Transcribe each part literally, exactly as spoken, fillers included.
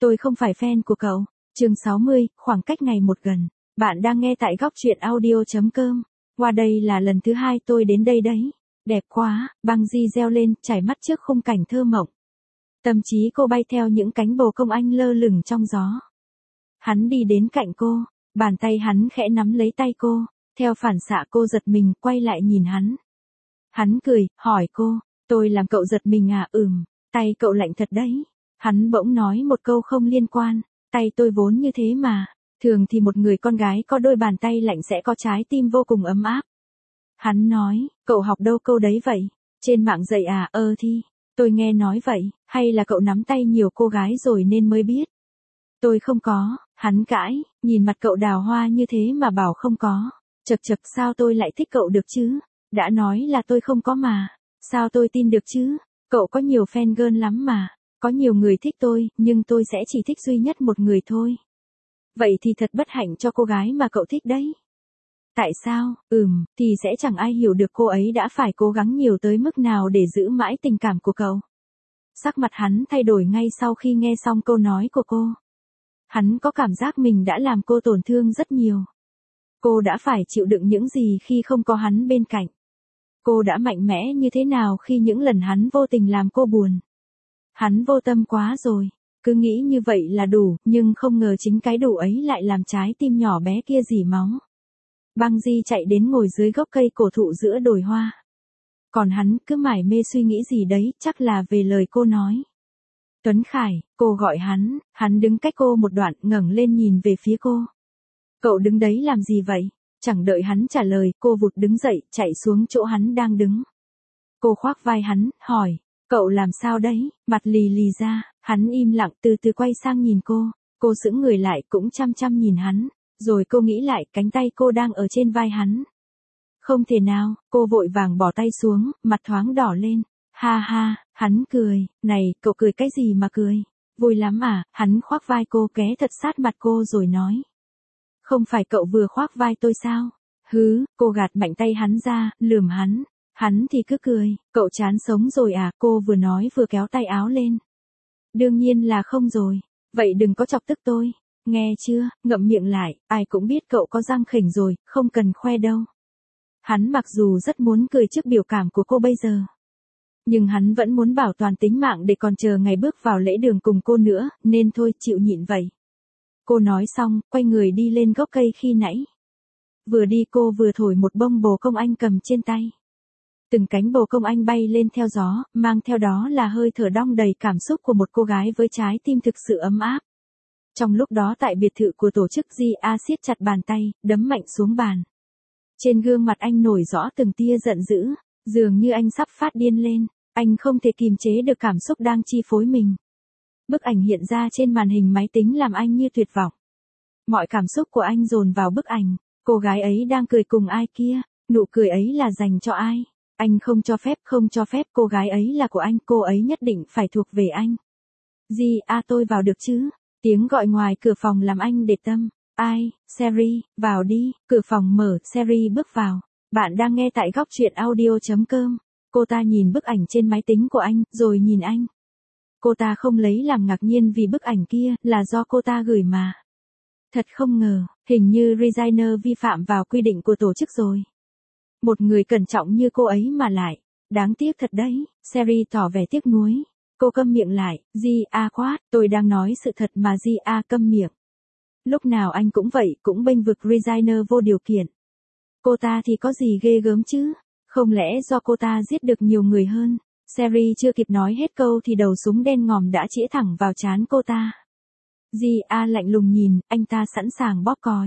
Tôi không phải fan của cậu. Chương sáu mươi, khoảng cách ngày một gần. Bạn đang nghe tại góc truyện audio.com. Qua đây là lần thứ hai tôi đến đây đấy. Đẹp quá, băng di reo lên, chảy mắt trước khung cảnh thơ mộng. Tâm trí cô bay theo những cánh bồ công anh lơ lửng trong gió. Hắn đi đến cạnh cô, bàn tay hắn khẽ nắm lấy tay cô, theo phản xạ cô giật mình, quay lại nhìn hắn. Hắn cười, hỏi cô, tôi làm cậu giật mình à? Ừm, tay cậu lạnh thật đấy. Hắn bỗng nói một câu không liên quan, tay tôi vốn như thế mà, thường thì một người con gái có đôi bàn tay lạnh sẽ có trái tim vô cùng ấm áp. Hắn nói, cậu học đâu câu đấy vậy? Trên mạng dạy à? Ơ thì, tôi nghe nói vậy, hay là cậu nắm tay nhiều cô gái rồi nên mới biết? Tôi không có, hắn cãi, nhìn mặt cậu đào hoa như thế mà bảo không có. Chật chật, sao tôi lại thích cậu được chứ? Đã nói là tôi không có mà, sao tôi tin được chứ? Cậu có nhiều fan girl lắm mà, có nhiều người thích tôi, nhưng tôi sẽ chỉ thích duy nhất một người thôi. Vậy thì thật bất hạnh cho cô gái mà cậu thích đấy. Tại sao? Ừm, thì sẽ chẳng ai hiểu được cô ấy đã phải cố gắng nhiều tới mức nào để giữ mãi tình cảm của cậu. Sắc mặt hắn thay đổi ngay sau khi nghe xong câu nói của cô. Hắn có cảm giác mình đã làm cô tổn thương rất nhiều. Cô đã phải chịu đựng những gì khi không có hắn bên cạnh. Cô đã mạnh mẽ như thế nào khi những lần hắn vô tình làm cô buồn. Hắn vô tâm quá rồi, cứ nghĩ như vậy là đủ, nhưng không ngờ chính cái đủ ấy lại làm trái tim nhỏ bé kia rỉ máu. Băng Di chạy đến ngồi dưới gốc cây cổ thụ giữa đồi hoa. Còn hắn cứ mải mê suy nghĩ gì đấy, chắc là về lời cô nói. Tuấn Khải, cô gọi hắn, hắn đứng cách cô một đoạn, ngẩng lên nhìn về phía cô. Cậu đứng đấy làm gì vậy? Chẳng đợi hắn trả lời, cô vụt đứng dậy, chạy xuống chỗ hắn đang đứng. Cô khoác vai hắn, hỏi, cậu làm sao đấy? Mặt lì lì ra, hắn im lặng, từ từ quay sang nhìn cô. Cô sững người lại, cũng chăm chăm nhìn hắn. Rồi cô nghĩ lại, cánh tay cô đang ở trên vai hắn. Không thể nào, cô vội vàng bỏ tay xuống, mặt thoáng đỏ lên. Ha ha, hắn cười, này, cậu cười cái gì mà cười? Vui lắm à? Hắn khoác vai cô, ghé thật sát mặt cô rồi nói. Không phải cậu vừa khoác vai tôi sao? Hứ, cô gạt mạnh tay hắn ra, lườm hắn. Hắn thì cứ cười, cậu chán sống rồi à? Cô vừa nói vừa kéo tay áo lên. Đương nhiên là không rồi, vậy đừng có chọc tức tôi. Nghe chưa, ngậm miệng lại, ai cũng biết cậu có răng khểnh rồi, không cần khoe đâu. Hắn mặc dù rất muốn cười trước biểu cảm của cô bây giờ. Nhưng hắn vẫn muốn bảo toàn tính mạng để còn chờ ngày bước vào lễ đường cùng cô nữa, nên thôi chịu nhịn vậy. Cô nói xong, quay người đi lên gốc cây khi nãy. Vừa đi cô vừa thổi một bông bồ công anh cầm trên tay. Từng cánh bồ công anh bay lên theo gió, mang theo đó là hơi thở đong đầy cảm xúc của một cô gái với trái tim thực sự ấm áp. Trong lúc đó tại biệt thự của tổ chức G A siết chặt bàn tay, đấm mạnh xuống bàn. Trên gương mặt anh nổi rõ từng tia giận dữ, dường như anh sắp phát điên lên, anh không thể kìm chế được cảm xúc đang chi phối mình. Bức ảnh hiện ra trên màn hình máy tính làm anh như tuyệt vọng. Mọi cảm xúc của anh dồn vào bức ảnh, cô gái ấy đang cười cùng ai kia, nụ cười ấy là dành cho ai? Anh không cho phép, không cho phép, cô gái ấy là của anh, cô ấy nhất định phải thuộc về anh. G A tôi vào được chứ? Tiếng gọi ngoài cửa phòng làm anh để tâm. Ai? Sherry, vào đi. Cửa phòng mở, Sherry bước vào. Bạn đang nghe tại góc truyện audio.com. Cô ta nhìn bức ảnh trên máy tính của anh, rồi nhìn anh. Cô ta không lấy làm ngạc nhiên vì bức ảnh kia là do cô ta gửi mà. Thật không ngờ, hình như Regina vi phạm vào quy định của tổ chức rồi. Một người cẩn trọng như cô ấy mà lại. Đáng tiếc thật đấy, Sherry tỏ vẻ tiếc nuối. Cô câm miệng lại, G A quát, tôi đang nói sự thật mà. G A câm miệng. Lúc nào anh cũng vậy, cũng bênh vực Regina vô điều kiện. Cô ta thì có gì ghê gớm chứ? Không lẽ do cô ta giết được nhiều người hơn? Sherry chưa kịp nói hết câu thì đầu súng đen ngòm đã chĩa thẳng vào trán cô ta. G A lạnh lùng nhìn, anh ta sẵn sàng bóp còi.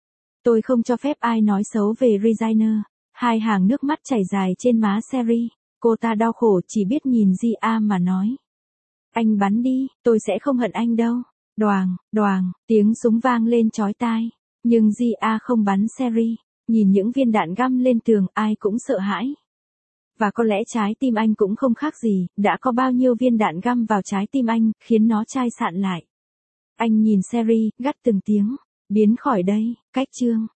Tôi không cho phép ai nói xấu về Regina. Hai hàng nước mắt chảy dài trên má Sherry. Cô ta đau khổ chỉ biết nhìn G A mà nói. Anh bắn đi, tôi sẽ không hận anh đâu. Đoàng, đoàng, tiếng súng vang lên chói tai. Nhưng G A không bắn Sherry. Nhìn những viên đạn găm lên tường, ai cũng sợ hãi. Và có lẽ trái tim anh cũng không khác gì, đã có bao nhiêu viên đạn găm vào trái tim anh, khiến nó chai sạn lại. Anh nhìn Sherry, gắt từng tiếng. Biến khỏi đây, cách chương.